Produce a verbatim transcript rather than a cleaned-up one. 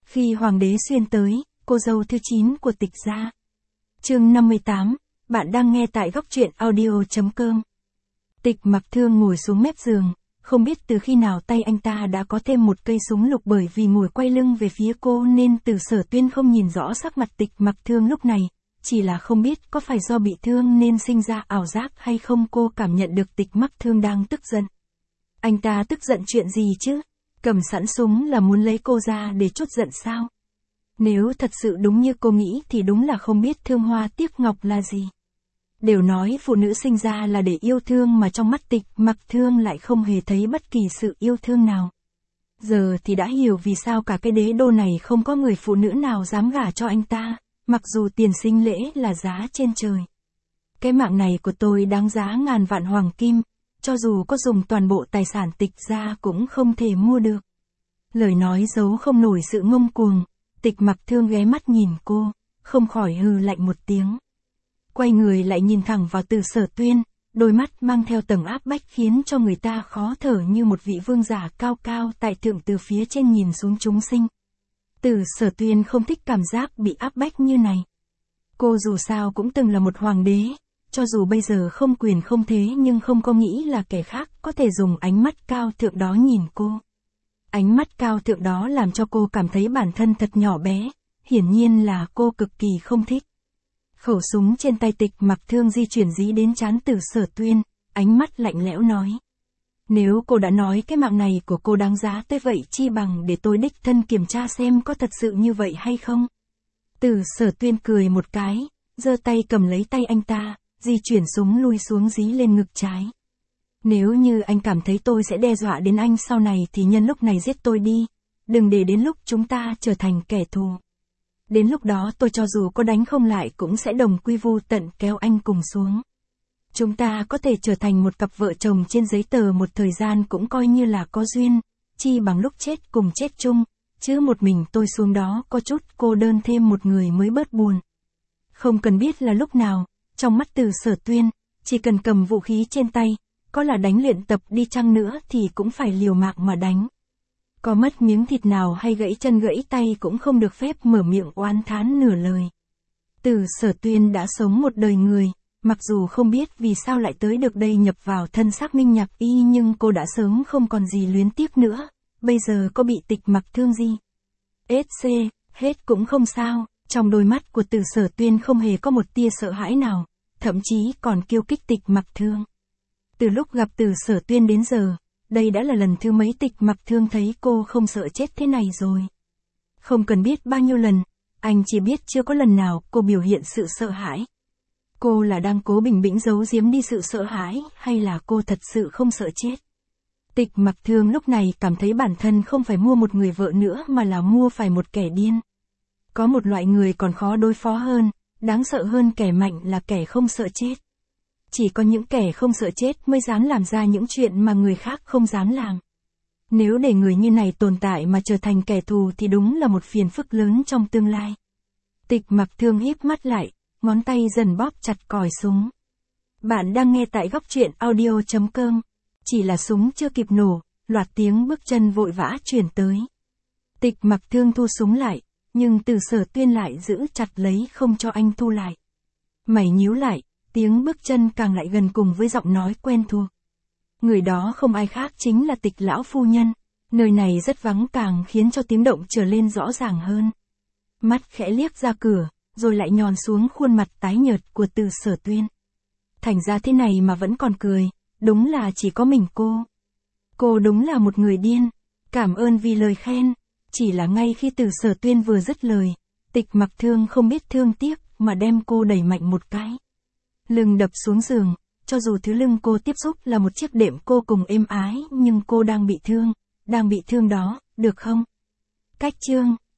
Khi hoàng đế xuyên tới, cô dâu thứ chín của Tịch gia. Chương năm mươi tám, bạn đang nghe tại góc truyện audio chấm com. Tịch Mặc Thương ngồi xuống mép giường, không biết từ khi nào tay anh ta đã có thêm một cây súng lục, bởi vì ngồi quay lưng về phía cô nên Từ Sở Tuyên không nhìn rõ sắc mặt Tịch Mặc Thương lúc này, chỉ là không biết có phải do bị thương nên sinh ra ảo giác hay không. Cô cảm nhận được Tịch Mặc Thương đang tức giận. Anh ta tức giận chuyện gì chứ? Cầm sẵn súng là muốn lấy cô ra để trút giận sao? Nếu thật sự đúng như cô nghĩ thì đúng là không biết thương hoa tiếc ngọc là gì. Đều nói phụ nữ sinh ra là để yêu thương, mà trong mắt Tịch Mặc Thương lại không hề thấy bất kỳ sự yêu thương nào. Giờ thì đã hiểu vì sao cả cái đế đô này không có người phụ nữ nào dám gả cho anh ta, mặc dù tiền sinh lễ là giá trên trời. Cái mạng này của tôi đáng giá ngàn vạn hoàng kim, cho dù có dùng toàn bộ tài sản Tịch gia cũng không thể mua được. Lời nói giấu không nổi sự ngông cuồng. Tịch Mặc Thương ghé mắt nhìn cô, không khỏi hừ lạnh một tiếng. Quay người lại nhìn thẳng vào Từ Sở Tuyên, đôi mắt mang theo tầng áp bách khiến cho người ta khó thở, như một vị vương giả cao cao tại thượng từ phía trên nhìn xuống chúng sinh. Từ Sở Tuyên không thích cảm giác bị áp bách như này. Cô dù sao cũng từng là một hoàng đế, cho dù bây giờ không quyền không thế nhưng không có nghĩ là kẻ khác có thể dùng ánh mắt cao thượng đó nhìn cô. Ánh mắt cao thượng đó làm cho cô cảm thấy bản thân thật nhỏ bé, hiển nhiên là cô cực kỳ không thích. Khẩu súng trên tay Tịch Mặc Thương di chuyển dí đến trán Từ Sở Tuyên, ánh mắt lạnh lẽo nói. Nếu cô đã nói cái mạng này của cô đáng giá tới vậy, chi bằng để tôi đích thân kiểm tra xem có thật sự như vậy hay không. Từ Sở Tuyên cười một cái, giơ tay cầm lấy tay anh ta, di chuyển súng lui xuống dí lên ngực trái. Nếu như anh cảm thấy tôi sẽ đe dọa đến anh sau này thì nhân lúc này giết tôi đi, đừng để đến lúc chúng ta trở thành kẻ thù. Đến lúc đó tôi cho dù có đánh không lại cũng sẽ đồng quy vu tận kéo anh cùng xuống. Chúng ta có thể trở thành một cặp vợ chồng trên giấy tờ một thời gian cũng coi như là có duyên, chi bằng lúc chết cùng chết chung, chứ một mình tôi xuống đó có chút cô đơn, thêm một người mới bớt buồn. Không cần biết là lúc nào, trong mắt Từ Sở Tuyên, chỉ cần cầm vũ khí trên tay, có là đánh luyện tập đi chăng nữa thì cũng phải liều mạng mà đánh. Có mất miếng thịt nào hay gãy chân gãy tay cũng không được phép mở miệng oán thán nửa lời. Từ Sở Tuyên đã sống một đời người, mặc dù không biết vì sao lại tới được đây nhập vào thân xác Minh Nhạc Y, nhưng cô đã sớm không còn gì luyến tiếc nữa, bây giờ có bị Tịch Mặc Thương gì ét xê, hết cũng không sao. Trong đôi mắt của Từ Sở Tuyên không hề có một tia sợ hãi nào, thậm chí còn kiêu kích Tịch Mặc Thương. Từ lúc gặp Từ Sở Tuyên đến giờ, đây đã là lần thứ mấy Tịch Mặc Thương thấy cô không sợ chết thế này rồi. Không cần biết bao nhiêu lần, anh chỉ biết chưa có lần nào cô biểu hiện sự sợ hãi. Cô là đang cố bình bĩnh giấu giếm đi sự sợ hãi, hay là cô thật sự không sợ chết? Tịch Mặc Thương lúc này cảm thấy bản thân không phải mua một người vợ nữa mà là mua phải một kẻ điên. Có một loại người còn khó đối phó hơn, đáng sợ hơn kẻ mạnh là kẻ không sợ chết. Chỉ có những kẻ không sợ chết mới dám làm ra những chuyện mà người khác không dám làm. Nếu để người như này tồn tại mà trở thành kẻ thù thì đúng là một phiền phức lớn trong tương lai. Tịch Mặc Thương híp mắt lại, ngón tay dần bóp chặt còi súng. Bạn đang nghe tại góc truyện audio chấm com. Chỉ là súng chưa kịp nổ, loạt tiếng bước chân vội vã truyền tới. Tịch Mặc Thương thu súng lại, nhưng Từ Sở Tuyên lại giữ chặt lấy không cho anh thu lại. Mày nhíu lại, tiếng bước chân càng lại gần cùng với giọng nói quen thuộc. Người đó không ai khác chính là Tịch lão phu nhân. Nơi này rất vắng càng khiến cho tiếng động trở lên rõ ràng hơn. Mắt khẽ liếc ra cửa, rồi lại nhòn xuống khuôn mặt tái nhợt của Từ Sở Tuyên. Thành ra thế này mà vẫn còn cười, đúng là chỉ có mình cô. Cô đúng là một người điên. Cảm ơn vì lời khen. Chỉ là ngay khi Từ Sở Tuyên vừa dứt lời, Tịch Mặc Thương không biết thương tiếc mà đem cô đẩy mạnh một cái. Lưng đập xuống giường, cho dù thứ lưng cô tiếp xúc là một chiếc đệm cô cùng êm ái, nhưng cô đang bị thương, đang bị thương đó, được không? Cách chương